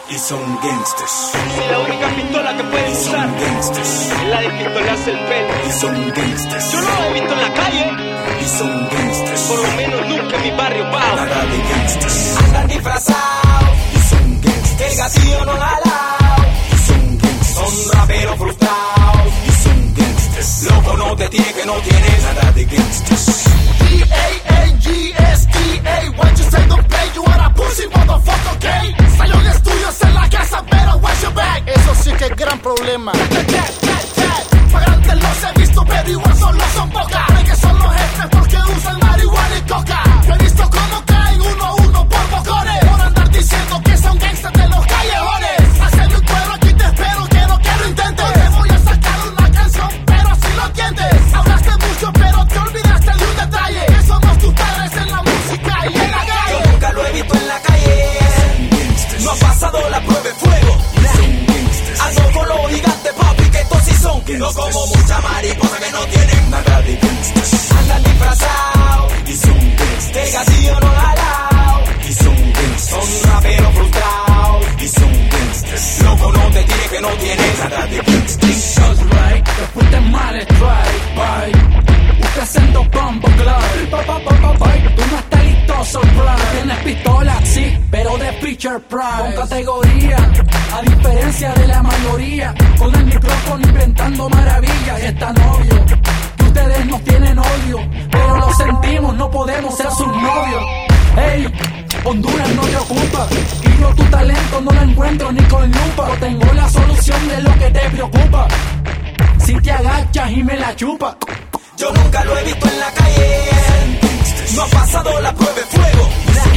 y son gangsters. Si la única pistola que pueden usar es la de pistolarse el pelo. Y son gangsters. Yo no lo he visto en la calle. Y son gangsters. Por lo menos nunca en mi barrio bajo. Nada de gangsters. Andan disfrazados Y son gangsters. el gatillo no la ha dado. Y son gangsters. Son raperos frustrados. Y son gangsters. Loco, no te tires que no tienes Nada de gangsters. G-A-N-G-S-T-A. What you say don't pay you are a pussy motherfucker, okay? Salón estudios en la casa, pero watch your back. Eso sí que es gran problema. Pagrantes los he visto, pero igual solo son pocas. Creen que son los jefes porque usan marihuana y coca. Yo he visto cómo caen uno a uno por bocones, por andar diciendo que son gangsters de los callejones. Haceme un cuero, aquí te espero, quiero que lo intentes. Te voy a sacar una canción, pero así lo entiendes. Hablaste mucho, pero te olvidaste de un detalle. Que somos tus padres en la música y en la calle. Yo nunca lo he visto en la calle. No ha pasado la prueba de fuego. Ando con los gigantes, papi, que estos sí son. No como mucha mariposa que no tienen Nada de gangsters. Andan disfrazados Y son gangsters. el gatillo no la ha dado. Y son gangsters. Son raperos frustrados. Y son gangsters. Loco, no te tires que no tienes Nada de gangsters. That's right, te fuiste mal, strike, bye. Usted haciendo bombo clay. Tú no estás listo, surprise. Tienes pistola, sí, pero de feature price. Con categoría, a diferencia de la mayoría. Con el micrófono inventando maravillas. Es tan obvio que ustedes nos tienen odio, pero lo sentimos, no podemos ser sus novios. Hey, Honduras no te ocupa, y yo tu talento no lo encuentro ni con lupa. Yo tengo la solución de lo que te preocupa. Si te agachas y me la chupa. Yo nunca lo he visto en la calle. No ha pasado la prueba de fuego.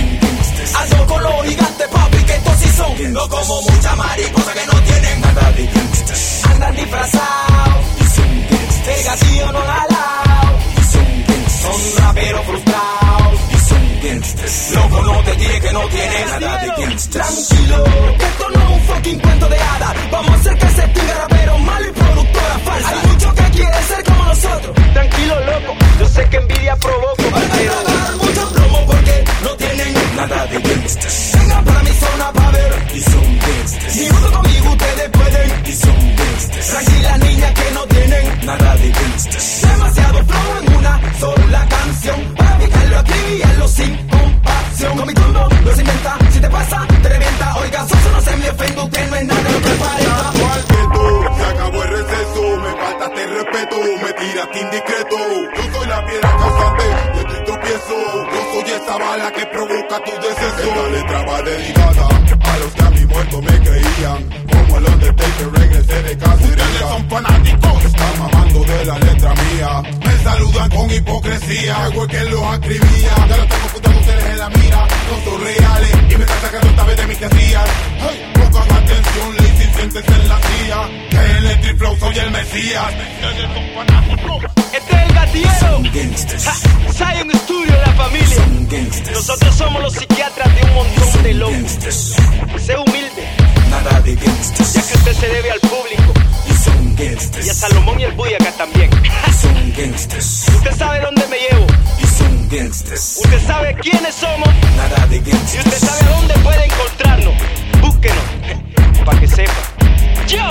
Ando con los gigantes, papi, que estos sí son. No como mucha mariposa que no tienen Nada de gangsters. Andan disfrazados Y son gangsters. el gatillo no la ha dado. Y son gangsters. Son raperos frustrados. Y son gangsters. Loco, no te tires que no tienes Nada de gangsters. Tranquilo, que esto no es un fucking cuento de hadas. Vamos a hacer que se extinga rapero malo y productora falsa. Hay muchos que quieren ser como nosotros. Tranquilo, loco. Yo sé que envidia provoco, Van a pero dar mucho plomo porque no tienen Nada de gangsters. Vengan para mi zona pa' ver. Y son gangsters. Si junto conmigo ustedes pueden. Y son gangsters. Tranquila niña que no tienen Nada de gangsters. demasiado flow en una sola canción. Para picarlo, escribirlo sin compasión. Con mi turno los inventa. Si te pasa, te revienta. Oiga, socio, no se me ofenda. Usted no es nada de lo que parezca. Igual que tú, se acabó el receso, me faltaste el respeto, me tiraste indiscreto. Yo soy la piedra causante de tu tropiezo, yo soy esa bala que provoca tu deceso. Esta letra va dedicada a los que a mi muerto me creían, como el Undertaker regresé de cacería. Ustedes son fanáticos, están mamando de la letra mía, me saludan con hipocresía, hago el que los escribía. Ya los tengo putos ustedes en la mira, no son reales y me están sacando esta vez de mis casillas. Hey, pongan atención, Lizzy, siéntese en la silla, que en el Trip Flow soy el Mesías. Ustedes son fanáticos. este es el gatillero. Son gangsters. Zion Studio, la familia. Son gangsters. Nosotros somos los psiquiatras de un montón de locos. Gangsters. Sé humilde, Nada de gangsters. ya que usted se debe al público. Y son gangsters. Y a Salomón y el Buy acá también. Son gangsters. Usted sabe dónde me llevo. Y son gangsters. Usted sabe quiénes somos. Nada de Y gangsters. usted sabe a dónde puede encontrarnos. Búsquenos, para que sepa. ¡Yo!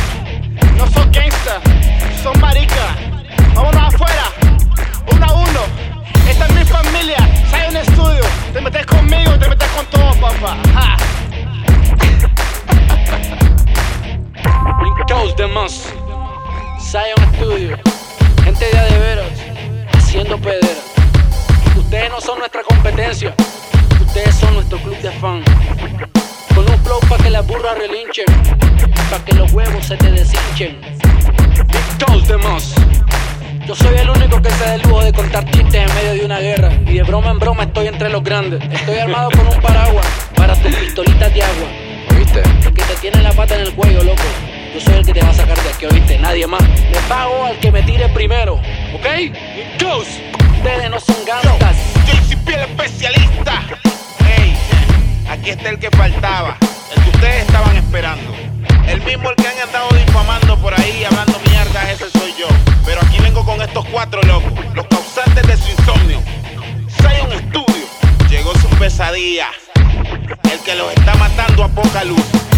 No son gangsters, son maricas. Vámonos afuera, 1 a 1. Esta es mi familia, Zion Studio. Te metes conmigo, te metes con todo, papá. Ja. Todos demás. Zion Studio. Gente de a de veras. Haciendo pedera. Ustedes no son nuestra competencia. Ustedes son nuestro club de fan. Con un flow pa' que las burras relinchen. Pa' que los huevos se te deshinchen. Todos demás. Yo soy el único que se da el lujo de contar chistes en medio de una guerra. Y de broma en broma estoy entre los grandes. Estoy armado con un paraguas para tus pistolitas de agua. ¿Oíste? El que te tiene la pata en el cuello, loco. Yo soy el que te va a sacar de aquí, ¿oíste? Nadie más. Le pago al que me tire primero, ¿ok? Todos. Ustedes no son gangsters. JCP el especialista. Hey, aquí está el que faltaba, el que ustedes estaban esperando. El mismo el que han andado difamando por ahí, hablando mierda, ese soy yo. Pero aquí vengo con estos 4 locos, los causantes de su insomnio. Zion Studio, llegó su pesadilla, el que los está matando a poca luz.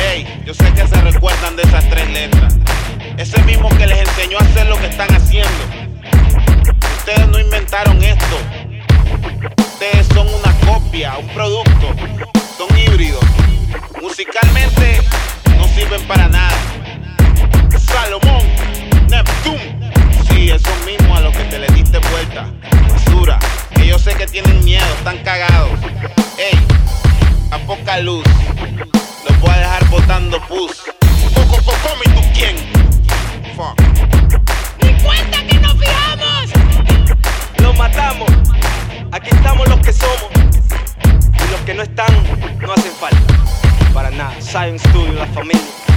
Ey, yo sé que se recuerdan de esas 3 letras. Ese mismo que les enseñó a hacer lo que están haciendo. Ustedes no inventaron esto. Ustedes son una copia, un producto. Son híbridos. Musicalmente no sirven para nada. Salomón, Neptune. Sí, esos mismos a los que te le diste vuelta. Basura, que yo sé que tienen miedo, están cagados. Ey, a poca luz, los voy a dejar botando pus. ¿Cómo y tú quién? Fuck. ¡Ni cuenta que nos fijamos! Los matamos. Aquí estamos los que somos. Y los que no están, no hacen falta. Para nada. Zion Studio, la familia.